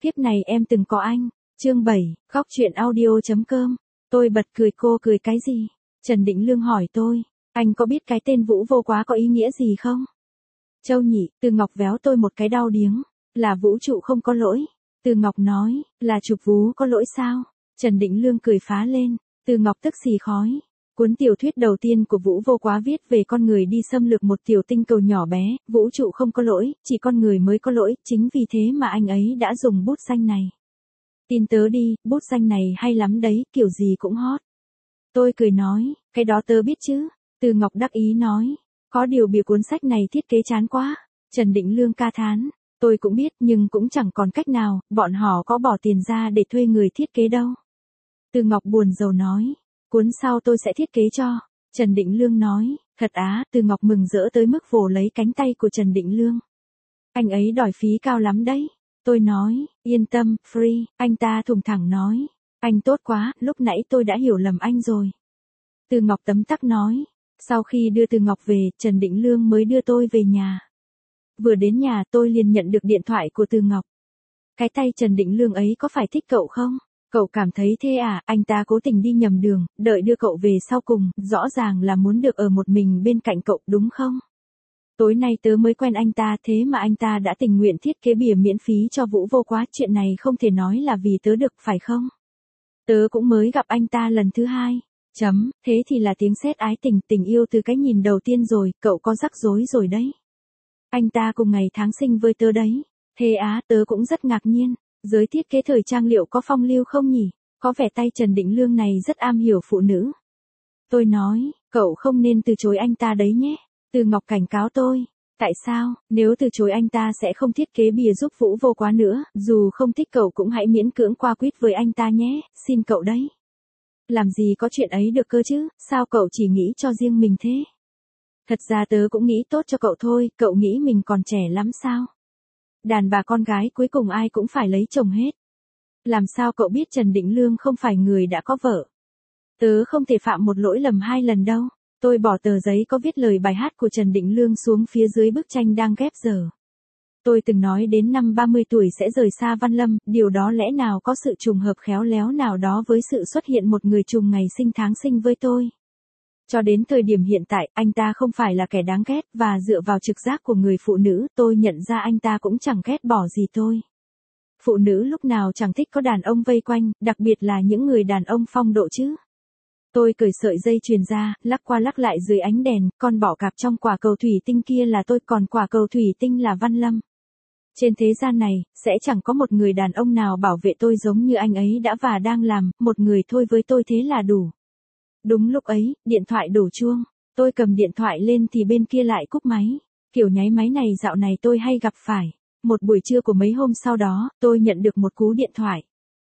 Kiếp này em từng có anh. Chương 7, khóc chuyện audio.com. Tôi bật cười, cô cười cái gì? Trần Định Lương hỏi tôi. Anh có biết cái tên Vũ Vô Quá có ý nghĩa gì không? Châu nhị, Từ Ngọc véo tôi một cái đau điếng. Là vũ trụ không có lỗi. Từ Ngọc nói, là Trục Vú có lỗi sao? Trần Định Lương cười phá lên. Từ Ngọc tức xì khói. Cuốn tiểu thuyết đầu tiên của Vũ Vô Quá viết về con người đi xâm lược một tiểu tinh cầu nhỏ bé, vũ trụ không có lỗi, chỉ con người mới có lỗi, chính vì thế mà anh ấy đã dùng bút danh này. Tin tớ đi, bút danh này hay lắm đấy, kiểu gì cũng hot. Tôi cười nói, cái đó tớ biết chứ. Từ Ngọc đắc ý nói, có điều bìa cuốn sách này thiết kế chán quá. Trần Định Lương ca thán, tôi cũng biết nhưng cũng chẳng còn cách nào, bọn họ có bỏ tiền ra để thuê người thiết kế đâu. Từ Ngọc buồn rầu nói, cuốn sau tôi sẽ thiết kế cho. Trần Định Lương nói, thật á, Từ Ngọc mừng rỡ tới mức vồ lấy cánh tay của Trần Định Lương. Anh ấy đòi phí cao lắm đấy. Tôi nói, yên tâm, free, anh ta thùng thẳng nói. Anh tốt quá, lúc nãy tôi đã hiểu lầm anh rồi. Từ Ngọc tấm tắc nói. Sau khi đưa Từ Ngọc về, Trần Định Lương mới đưa tôi về nhà. Vừa đến nhà tôi liền nhận được điện thoại của Từ Ngọc. Cái tay Trần Định Lương ấy có phải thích cậu không? Cậu cảm thấy thế à? Anh ta cố tình đi nhầm đường, đợi đưa cậu về sau cùng, rõ ràng là muốn được ở một mình bên cạnh cậu đúng không? Tối nay tớ mới quen anh ta, thế mà anh ta đã tình nguyện thiết kế bìa miễn phí cho Vũ Vô Quá, chuyện này không thể nói là vì tớ được phải không? Tớ cũng mới gặp anh ta lần thứ hai. Thế thì là tiếng sét ái tình, tình yêu từ cái nhìn đầu tiên rồi, cậu có rắc rối rồi đấy. Anh ta cùng ngày tháng sinh với tớ đấy. Thế á, tớ cũng rất ngạc nhiên. Giới thiết kế thời trang liệu có phong lưu không nhỉ? Có vẻ tay Trần Định Lương này rất am hiểu phụ nữ. Tôi nói, cậu không nên từ chối anh ta đấy nhé. Từ Ngọc cảnh cáo tôi. Tại sao? Nếu từ chối anh ta sẽ không thiết kế bìa giúp Vũ Vô Quá nữa, dù không thích cậu cũng hãy miễn cưỡng qua quýt với anh ta nhé, xin cậu đấy. Làm gì có chuyện ấy được cơ chứ, sao cậu chỉ nghĩ cho riêng mình thế? Thật ra tớ cũng nghĩ tốt cho cậu thôi, cậu nghĩ mình còn trẻ lắm sao? Đàn bà con gái cuối cùng ai cũng phải lấy chồng hết. Làm sao cậu biết Trần Định Lương không phải người đã có vợ? Tớ không thể phạm một lỗi lầm hai lần đâu. Tôi bỏ tờ giấy có viết lời bài hát của Trần Định Lương xuống phía dưới bức tranh đang ghép giờ. Tôi từng nói đến năm 30 tuổi sẽ rời xa Văn Lâm, điều đó lẽ nào có sự trùng hợp khéo léo nào đó với sự xuất hiện một người trùng ngày sinh tháng sinh với tôi. Cho đến thời điểm hiện tại, anh ta không phải là kẻ đáng ghét, và dựa vào trực giác của người phụ nữ, tôi nhận ra anh ta cũng chẳng ghét bỏ gì tôi. Phụ nữ lúc nào chẳng thích có đàn ông vây quanh, đặc biệt là những người đàn ông phong độ chứ. Tôi cởi sợi dây chuyền ra, lắc qua lắc lại dưới ánh đèn, con bọ cạp trong quả cầu thủy tinh kia là tôi, còn quả cầu thủy tinh là Văn Lâm. Trên thế gian này, sẽ chẳng có một người đàn ông nào bảo vệ tôi giống như anh ấy đã và đang làm, một người thôi với tôi thế là đủ. Đúng lúc ấy, điện thoại đổ chuông. Tôi cầm điện thoại lên thì bên kia lại cúp máy. Kiểu nháy máy này dạo này tôi hay gặp phải. Một buổi trưa của mấy hôm sau đó, tôi nhận được một cú điện thoại.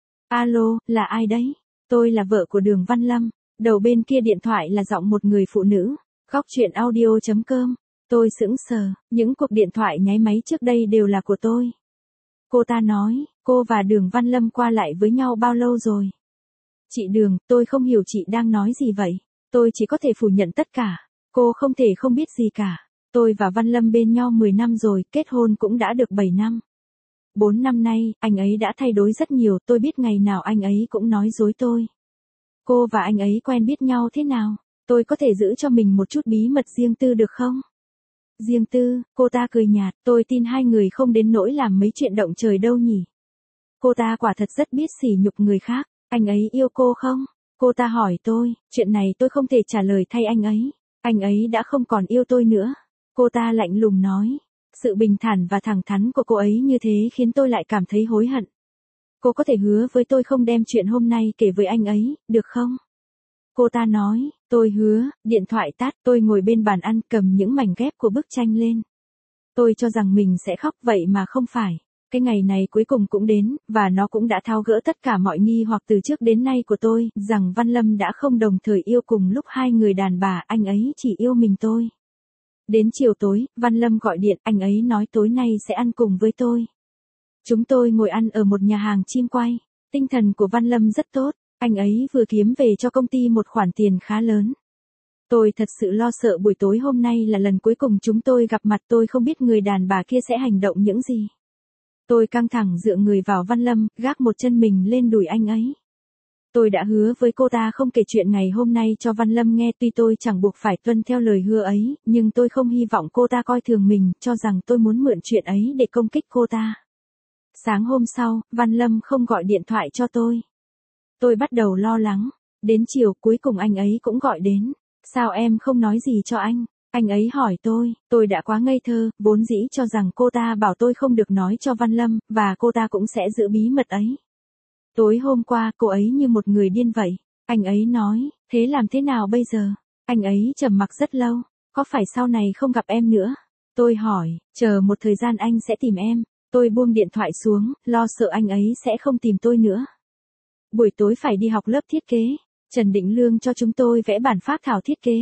Alo, là ai đấy? Tôi là vợ của Đường Văn Lâm. Đầu bên kia điện thoại là giọng một người phụ nữ. Khóc chuyện audio.com. Tôi sững sờ, những cuộc điện thoại nháy máy trước đây đều là của tôi. Cô ta nói, cô và Đường Văn Lâm qua lại với nhau bao lâu rồi? Chị Đường, tôi không hiểu chị đang nói gì vậy. Tôi chỉ có thể phủ nhận tất cả. Cô không thể không biết gì cả. Tôi và Văn Lâm bên nhau 10 năm rồi, kết hôn cũng đã được 7 năm. 4 năm nay, anh ấy đã thay đổi rất nhiều, tôi biết ngày nào anh ấy cũng nói dối tôi. Cô và anh ấy quen biết nhau thế nào? Tôi có thể giữ cho mình một chút bí mật riêng tư được không? Riêng tư, cô ta cười nhạt, tôi tin hai người không đến nỗi làm mấy chuyện động trời đâu nhỉ. Cô ta quả thật rất biết sỉ nhục người khác. Anh ấy yêu cô không? Cô ta hỏi tôi, chuyện này tôi không thể trả lời thay anh ấy. Anh ấy đã không còn yêu tôi nữa. Cô ta lạnh lùng nói. Sự bình thản và thẳng thắn của cô ấy như thế khiến tôi lại cảm thấy hối hận. Cô có thể hứa với tôi không đem chuyện hôm nay kể với anh ấy, được không? Cô ta nói, tôi hứa, điện thoại tắt, tôi ngồi bên bàn ăn cầm những mảnh ghép của bức tranh lên. Tôi cho rằng mình sẽ khóc vậy mà không phải. Cái ngày này cuối cùng cũng đến, và nó cũng đã tháo gỡ tất cả mọi nghi hoặc từ trước đến nay của tôi, rằng Văn Lâm đã không đồng thời yêu cùng lúc hai người đàn bà, anh ấy chỉ yêu mình tôi. Đến chiều tối, Văn Lâm gọi điện, anh ấy nói tối nay sẽ ăn cùng với tôi. Chúng tôi ngồi ăn ở một nhà hàng chim quay. Tinh thần của Văn Lâm rất tốt, anh ấy vừa kiếm về cho công ty một khoản tiền khá lớn. Tôi thật sự lo sợ buổi tối hôm nay là lần cuối cùng chúng tôi gặp mặt, tôi không biết người đàn bà kia sẽ hành động những gì. Tôi căng thẳng dựa người vào Văn Lâm, gác một chân mình lên đùi anh ấy. Tôi đã hứa với cô ta không kể chuyện ngày hôm nay cho Văn Lâm nghe, tuy tôi chẳng buộc phải tuân theo lời hứa ấy, nhưng tôi không hy vọng cô ta coi thường mình, cho rằng tôi muốn mượn chuyện ấy để công kích cô ta. Sáng hôm sau, Văn Lâm không gọi điện thoại cho tôi. Tôi bắt đầu lo lắng. Đến chiều cuối cùng anh ấy cũng gọi đến. Sao em không nói gì cho anh? Anh ấy hỏi tôi đã quá ngây thơ, vốn dĩ cho rằng cô ta bảo tôi không được nói cho Văn Lâm, và cô ta cũng sẽ giữ bí mật ấy. Tối hôm qua, cô ấy như một người điên vậy. Anh ấy nói, thế làm thế nào bây giờ? Anh ấy trầm mặc rất lâu, có phải sau này không gặp em nữa? Tôi hỏi, chờ một thời gian anh sẽ tìm em. Tôi buông điện thoại xuống, lo sợ anh ấy sẽ không tìm tôi nữa. Buổi tối phải đi học lớp thiết kế. Trần Định Lương cho chúng tôi vẽ bản phác thảo thiết kế.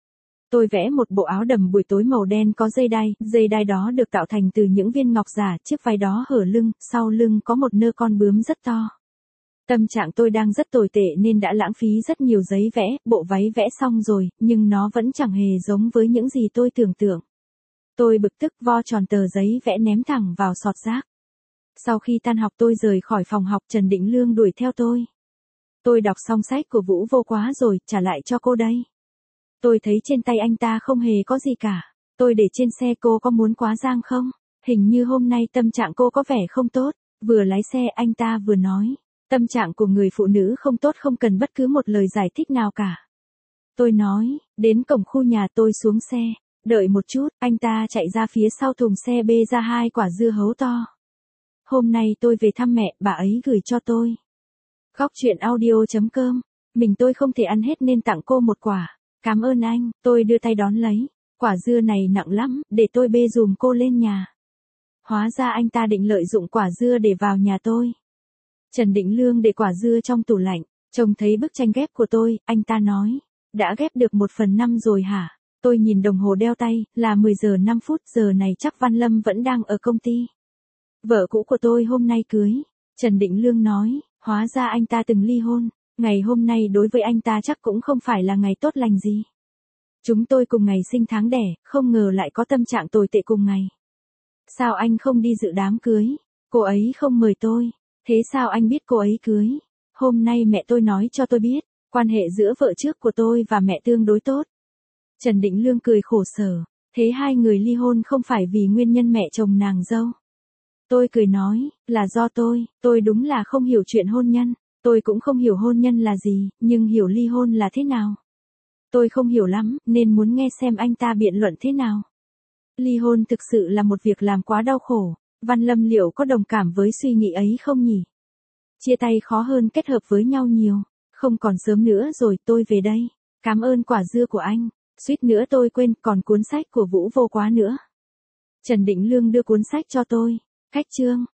Tôi vẽ một bộ áo đầm buổi tối màu đen có dây đai đó được tạo thành từ những viên ngọc giả, chiếc váy đó hở lưng, sau lưng có một nơ con bướm rất to. Tâm trạng tôi đang rất tồi tệ nên đã lãng phí rất nhiều giấy vẽ, bộ váy vẽ xong rồi, nhưng nó vẫn chẳng hề giống với những gì tôi tưởng tượng. Tôi bực tức vo tròn tờ giấy vẽ ném thẳng vào sọt rác. Sau khi tan học tôi rời khỏi phòng học, Trần Định Lương đuổi theo tôi. Tôi đọc xong sách của Vũ Vô Quá rồi, trả lại cho cô đây. Tôi thấy trên tay anh ta không hề có gì cả. Tôi để trên xe, cô có muốn quá giang không? Hình như hôm nay tâm trạng cô có vẻ không tốt. Vừa lái xe anh ta vừa nói. Tâm trạng của người phụ nữ không tốt không cần bất cứ một lời giải thích nào cả. Tôi nói, đến cổng khu nhà tôi xuống xe. Đợi một chút, anh ta chạy ra phía sau thùng xe bê ra 2 quả dưa hấu to. Hôm nay tôi về thăm mẹ, bà ấy gửi cho tôi. Góc chuyện audio.com. Tôi không thể ăn hết nên tặng cô một quả. Cảm ơn anh, tôi đưa tay đón lấy. Quả dưa này nặng lắm, để tôi bê dùm cô lên nhà. Hóa ra anh ta định lợi dụng quả dưa để vào nhà tôi. Trần Định Lương để quả dưa trong tủ lạnh, trông thấy bức tranh ghép của tôi, anh ta nói. Đã ghép được 1/5 rồi hả? Tôi nhìn đồng hồ đeo tay, là 10 giờ 5 phút, giờ này chắc Văn Lâm vẫn đang ở công ty. Vợ cũ của tôi hôm nay cưới. Trần Định Lương nói, hóa ra anh ta từng ly hôn. Ngày hôm nay đối với anh ta chắc cũng không phải là ngày tốt lành gì. Chúng tôi cùng ngày sinh tháng đẻ, không ngờ lại có tâm trạng tồi tệ cùng ngày. Sao anh không đi dự đám cưới? Cô ấy không mời tôi. Thế sao anh biết cô ấy cưới? Hôm nay mẹ tôi nói cho tôi biết, quan hệ giữa vợ trước của tôi và mẹ tương đối tốt. Trần Định Lương cười khổ sở. Thế hai người ly hôn không phải vì nguyên nhân mẹ chồng nàng dâu. Tôi cười nói, là do tôi đúng là không hiểu chuyện hôn nhân. Tôi cũng không hiểu hôn nhân là gì, nhưng hiểu ly hôn là thế nào. Tôi không hiểu lắm, nên muốn nghe xem anh ta biện luận thế nào. Ly hôn thực sự là một việc làm quá đau khổ. Văn Lâm liệu có đồng cảm với suy nghĩ ấy không nhỉ? Chia tay khó hơn kết hợp với nhau nhiều. Không còn sớm nữa rồi, tôi về đây. Cảm ơn quả dưa của anh. Suýt nữa tôi quên, còn cuốn sách của Vũ Vô Quá nữa. Trần Định Lương đưa cuốn sách cho tôi. Cách chương.